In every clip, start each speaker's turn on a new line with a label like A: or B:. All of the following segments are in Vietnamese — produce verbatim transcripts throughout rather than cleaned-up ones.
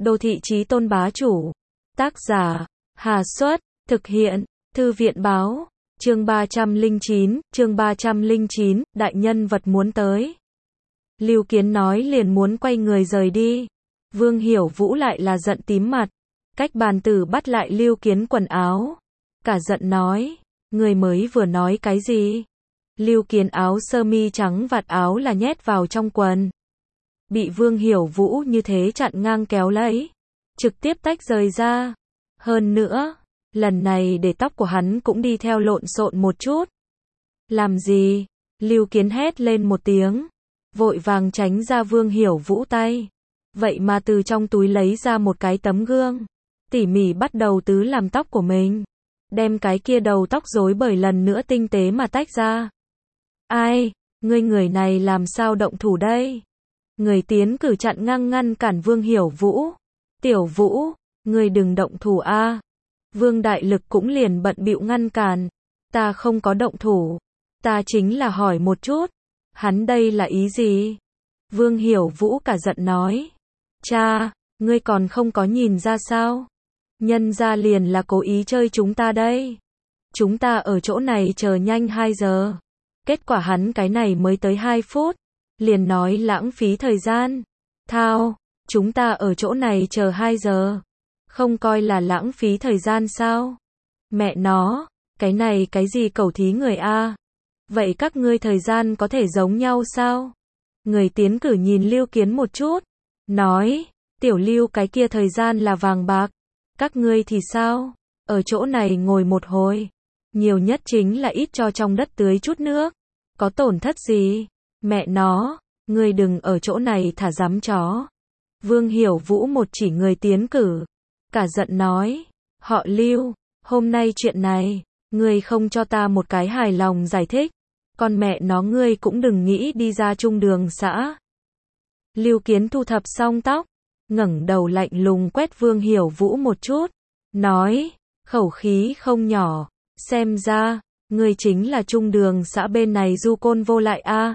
A: Đô thị chí tôn bá chủ. Tác giả, Hà Xuất, thực hiện, Thư viện báo, chương ba trăm lẻ chín, chương ba trăm lẻ chín, đại nhân vật muốn tới. Lưu Kiến nói liền muốn quay người rời đi. Vương Hiểu Vũ lại là giận tím mặt. Cách bàn tử bắt lại Lưu Kiến quần áo. Cả giận nói, người mới vừa nói cái gì? Lưu Kiến áo sơ mi trắng vạt áo là nhét vào trong quần. Bị Vương Hiểu Vũ như thế chặn ngang kéo lấy. Trực tiếp tách rời ra. Hơn nữa, lần này để tóc của hắn cũng đi theo lộn xộn một chút. Làm gì? Lưu Kiến hét lên một tiếng. Vội vàng tránh ra Vương Hiểu Vũ tay. Vậy mà từ trong túi lấy ra một cái tấm gương. Tỉ mỉ bắt đầu tứ làm tóc của mình. Đem cái kia đầu tóc rối bời lần nữa tinh tế mà tách ra. Ai? Ngươi người này làm sao động thủ đây? Người tiến cử chặn ngang ngăn cản Vương Hiểu Vũ. Tiểu Vũ, ngươi đừng động thủ a. Vương Đại Lực cũng liền bận bịu ngăn cản. Ta không có động thủ. Ta chính là hỏi một chút. Hắn đây là ý gì? Vương Hiểu Vũ cả giận nói. Cha, ngươi còn không có nhìn ra sao? Nhân ra liền là cố ý chơi chúng ta đây. Chúng ta ở chỗ này chờ nhanh hai giờ. Kết quả hắn cái này mới tới hai phút. Liền nói lãng phí thời gian. Thao, chúng ta ở chỗ này chờ hai giờ. Không coi là lãng phí thời gian sao? Mẹ nó, cái này cái gì cẩu thí người a? Vậy các ngươi thời gian có thể giống nhau sao? Người tiến cử nhìn Lưu Kiến một chút. Nói, tiểu Lưu cái kia thời gian là vàng bạc. Các ngươi thì sao? Ở chỗ này ngồi một hồi. Nhiều nhất chính là ít cho trong đất tưới chút nước. Có tổn thất gì? Mẹ nó, ngươi đừng ở chỗ này thả dám chó. Vương Hiểu Vũ một chỉ người tiến cử. Cả giận nói, họ Lưu, hôm nay chuyện này, ngươi không cho ta một cái hài lòng giải thích. Con mẹ nó ngươi cũng đừng nghĩ đi ra trung đường xã. Lưu Kiến thu thập xong tóc, ngẩng đầu lạnh lùng quét Vương Hiểu Vũ một chút, nói, khẩu khí không nhỏ, xem ra, ngươi chính là trung đường xã bên này du côn vô lại a.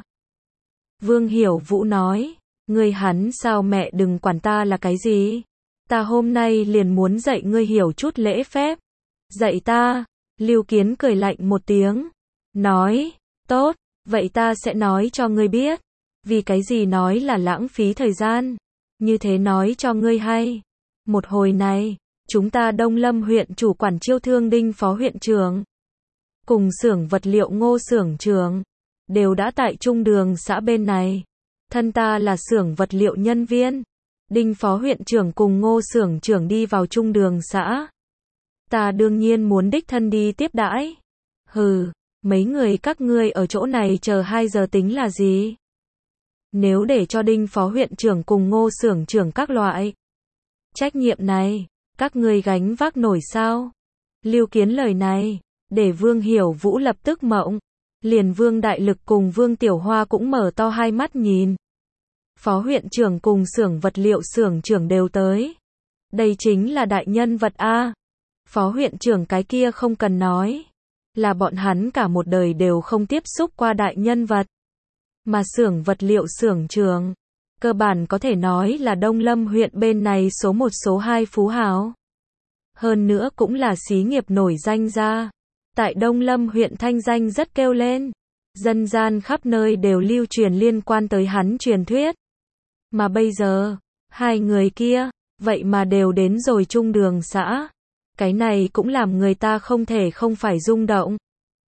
A: Vương Hiểu Vũ nói, ngươi hắn sao mẹ đừng quản ta là cái gì? Ta hôm nay liền muốn dạy ngươi hiểu chút lễ phép. Dạy ta? Lưu Kiến cười lạnh một tiếng, nói, tốt, vậy ta sẽ nói cho ngươi biết. Vì cái gì nói là lãng phí thời gian? Như thế nói cho ngươi hay. Một hồi này, chúng ta Đông Lâm huyện chủ quản chiêu thương Đinh phó huyện trưởng. Cùng xưởng vật liệu Ngô xưởng trưởng. Đều đã tại trung đường xã bên này. Thân ta là xưởng vật liệu nhân viên. Đinh phó huyện trưởng cùng Ngô xưởng trưởng đi vào trung đường xã. Ta đương nhiên muốn đích thân đi tiếp đãi. Hừ, mấy người các ngươi ở chỗ này chờ hai giờ tính là gì? Nếu để cho Đinh phó huyện trưởng cùng Ngô xưởng trưởng các loại trách nhiệm này, các ngươi gánh vác nổi sao? Lưu Kiến lời này, để Vương Hiểu Vũ lập tức mộng. Liền Vương Đại Lực cùng Vương Tiểu Hoa cũng mở to hai mắt nhìn. Phó huyện trưởng cùng xưởng vật liệu xưởng trưởng đều tới. Đây chính là đại nhân vật a. Phó huyện trưởng cái kia không cần nói. Là bọn hắn cả một đời đều không tiếp xúc qua đại nhân vật. Mà xưởng vật liệu xưởng trưởng, cơ bản có thể nói là Đông Lâm huyện bên này số một số hai phú hào. Hơn nữa cũng là xí nghiệp nổi danh ra. Tại Đông Lâm huyện thanh danh rất kêu lên. Dân gian khắp nơi đều lưu truyền liên quan tới hắn truyền thuyết. Mà bây giờ, hai người kia, vậy mà đều đến rồi trung đường xã. Cái này cũng làm người ta không thể không phải rung động.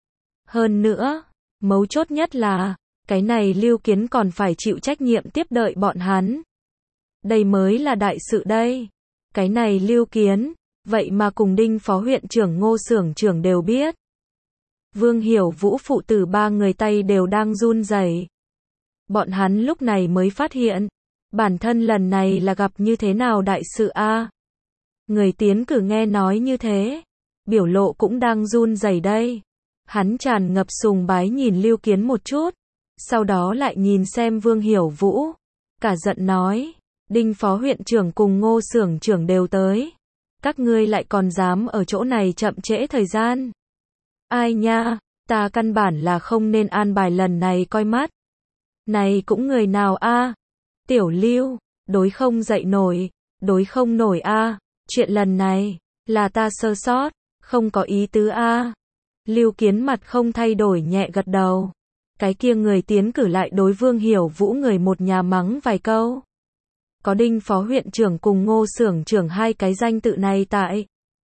A: Hơn nữa, mấu chốt nhất là, cái này Lưu Kiến còn phải chịu trách nhiệm tiếp đợi bọn hắn. Đây mới là đại sự đây. Cái này Lưu Kiến, vậy mà cùng Đinh phó huyện trưởng Ngô xưởng trưởng đều biết. Vương Hiểu Vũ phụ tử ba người tay đều đang run rẩy. Bọn hắn lúc này mới phát hiện, bản thân lần này là gặp như thế nào đại sự a. Người tiến cử nghe nói như thế, biểu lộ cũng đang run rẩy đây. Hắn tràn ngập sùng bái nhìn Lưu Kiến một chút, sau đó lại nhìn xem Vương Hiểu Vũ, cả giận nói, Đinh phó huyện trưởng cùng Ngô xưởng trưởng đều tới. Các ngươi lại còn dám ở chỗ này chậm trễ thời gian. Ai nha, ta căn bản là không nên an bài lần này coi mắt. Này cũng người nào a? Tiểu Lưu, đối không dậy nổi, đối không nổi a, chuyện lần này, là ta sơ sót, không có ý tứ a. Lưu Kiến mặt không thay đổi nhẹ gật đầu. Cái kia người tiến cử lại đối Vương Hiểu Vũ người một nhà mắng vài câu. Có Đinh phó huyện trưởng cùng Ngô xưởng trưởng hai cái danh tự này tại.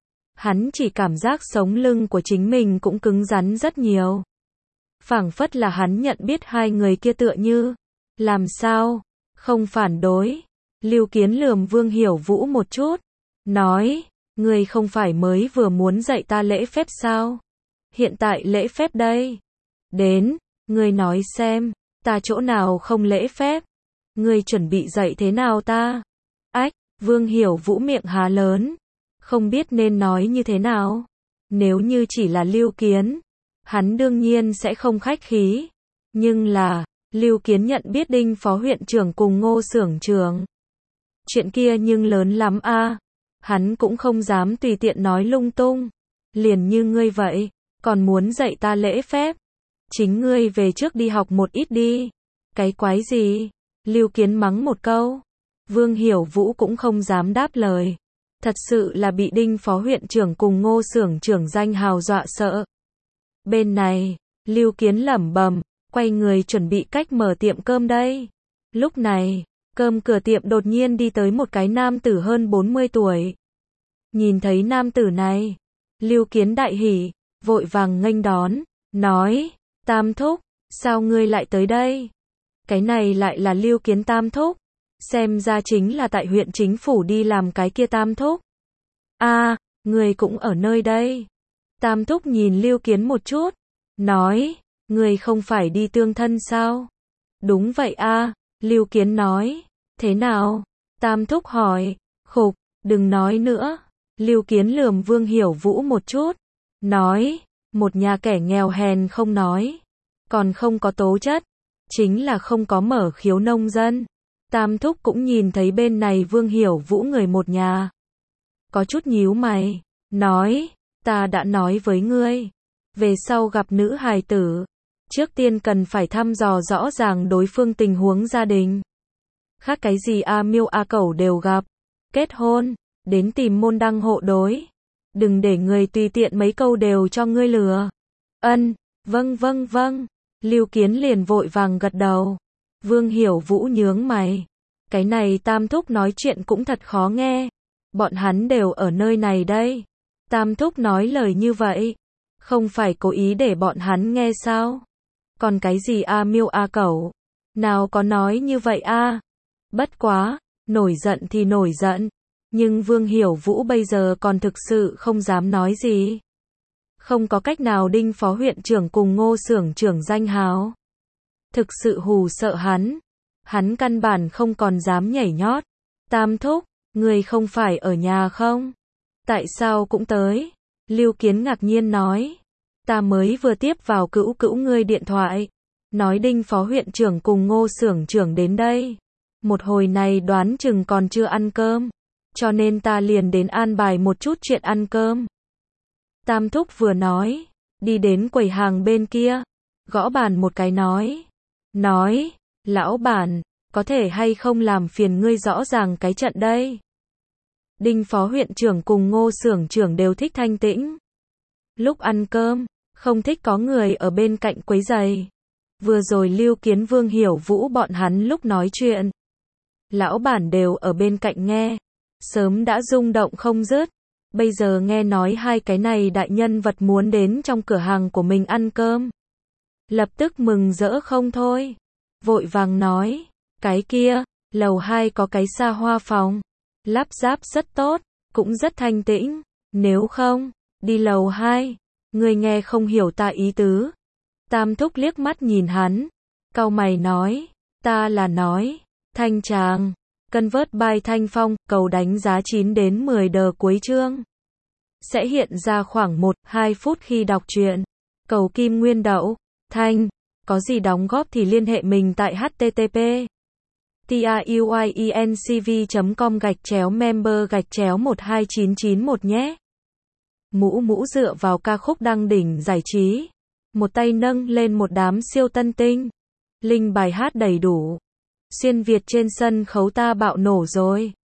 A: Hắn chỉ cảm giác sống lưng của chính mình cũng cứng rắn rất nhiều. Phảng phất là hắn nhận biết hai người kia tựa như. Làm sao? Không phản đối. Lưu Kiến lườm Vương Hiểu Vũ một chút. Nói, ngươi không phải mới vừa muốn dạy ta lễ phép sao? Hiện tại lễ phép đây. Đến, ngươi nói xem, ta chỗ nào không lễ phép? Ngươi chuẩn bị dạy thế nào ta? Ách, Vương Hiểu Vũ miệng há lớn. Không biết nên nói như thế nào. Nếu như chỉ là Lưu Kiến, hắn đương nhiên sẽ không khách khí. Nhưng là, Lưu Kiến nhận biết Đinh phó huyện trưởng cùng Ngô xưởng trưởng. Chuyện kia nhưng lớn lắm a. Hắn cũng không dám tùy tiện nói lung tung. Liền như ngươi vậy, còn muốn dạy ta lễ phép. Chính ngươi về trước đi học một ít đi. Cái quái gì? Lưu Kiến mắng một câu. Vương Hiểu Vũ cũng không dám đáp lời. Thật sự là bị Đinh phó huyện trưởng cùng Ngô xưởng trưởng danh hào dọa sợ. Bên này, Lưu Kiến lẩm bẩm, quay người chuẩn bị cách mở tiệm cơm đây. Lúc này, cơm cửa tiệm đột nhiên đi tới một cái nam tử hơn bốn mươi tuổi. Nhìn thấy nam tử này, Lưu Kiến đại hỉ, vội vàng nghênh đón, nói, Tam thúc, sao ngươi lại tới đây? Cái này lại là Lưu Kiến Tam thúc, xem ra chính là tại huyện chính phủ đi làm cái kia Tam thúc. A, à, ngươi cũng ở nơi đây. Tam thúc nhìn Lưu Kiến một chút, nói, ngươi không phải đi tương thân sao? Đúng vậy a, à, Lưu Kiến nói, thế nào? Tam thúc hỏi, khục, đừng nói nữa. Lưu Kiến lườm Vương Hiểu Vũ một chút, nói, một nhà kẻ nghèo hèn không nói, còn không có tố chất, chính là không có mở khiếu nông dân. Tam thúc cũng nhìn thấy bên này Vương Hiểu Vũ người một nhà. Có chút nhíu mày, nói, ta đã nói với ngươi, về sau gặp nữ hài tử, trước tiên cần phải thăm dò rõ ràng đối phương tình huống gia đình. Khác cái gì A Miêu A Cẩu đều gặp, kết hôn, đến tìm môn đăng hộ đối. Đừng để người tùy tiện mấy câu đều cho ngươi lừa. Ân, vâng vâng vâng. Lưu Kiến liền vội vàng gật đầu. Vương Hiểu Vũ nhướng mày. Cái này Tam thúc nói chuyện cũng thật khó nghe. Bọn hắn đều ở nơi này đây. Tam thúc nói lời như vậy, không phải cố ý để bọn hắn nghe sao? Còn cái gì A Miêu A Cẩu? Nào có nói như vậy a? Bất quá, nổi giận thì nổi giận. Nhưng Vương Hiểu Vũ bây giờ còn thực sự không dám nói gì. Không có cách nào Đinh phó huyện trưởng cùng Ngô xưởng trưởng danh hào. Thực sự hù sợ hắn. Hắn căn bản không còn dám nhảy nhót. Tam thúc, người không phải ở nhà không? Tại sao cũng tới? Lưu Kiến ngạc nhiên nói. Ta mới vừa tiếp vào cữu cữu ngươi điện thoại. Nói Đinh phó huyện trưởng cùng Ngô xưởng trưởng đến đây. Một hồi này đoán chừng còn chưa ăn cơm. Cho nên ta liền đến an bài một chút chuyện ăn cơm. Tam thúc vừa nói, đi đến quầy hàng bên kia, gõ bàn một cái nói. Nói, lão bản, có thể hay không làm phiền ngươi rõ ràng cái trận đây. Đinh phó huyện trưởng cùng Ngô xưởng trưởng đều thích thanh tĩnh. Lúc ăn cơm, không thích có người ở bên cạnh quấy rầy. Vừa rồi Lưu Kiến Vương Hiểu Vũ bọn hắn lúc nói chuyện. Lão bản đều ở bên cạnh nghe. Sớm đã rung động không dứt. Bây giờ nghe nói hai cái này đại nhân vật muốn đến trong cửa hàng của mình ăn cơm. Lập tức mừng rỡ không thôi. Vội vàng nói, cái kia, lầu hai có cái xa hoa phòng. Lắp ráp rất tốt, cũng rất thanh tĩnh. Nếu không, đi lầu hai. Người nghe không hiểu ta ý tứ. Tam thúc liếc mắt nhìn hắn. Cau mày nói, ta là nói, Thanh Tràng. Convert by Thanh Phong, cầu đánh giá chín đến mười đờ cuối chương. Sẽ hiện ra khoảng một đến hai phút khi đọc truyện. Cầu kim nguyên đậu. Thanh, có gì đóng góp thì liên hệ mình tại http truyencv chấm com gạch chéo member gạch chéo một hai chín chín một nhé. Mũ mũ dựa vào ca khúc đăng đỉnh giải trí. Một tay nâng lên một đám siêu tân tinh. Link bài hát đầy đủ. Xuyên Việt trên sân khấu ta bạo nổ rồi.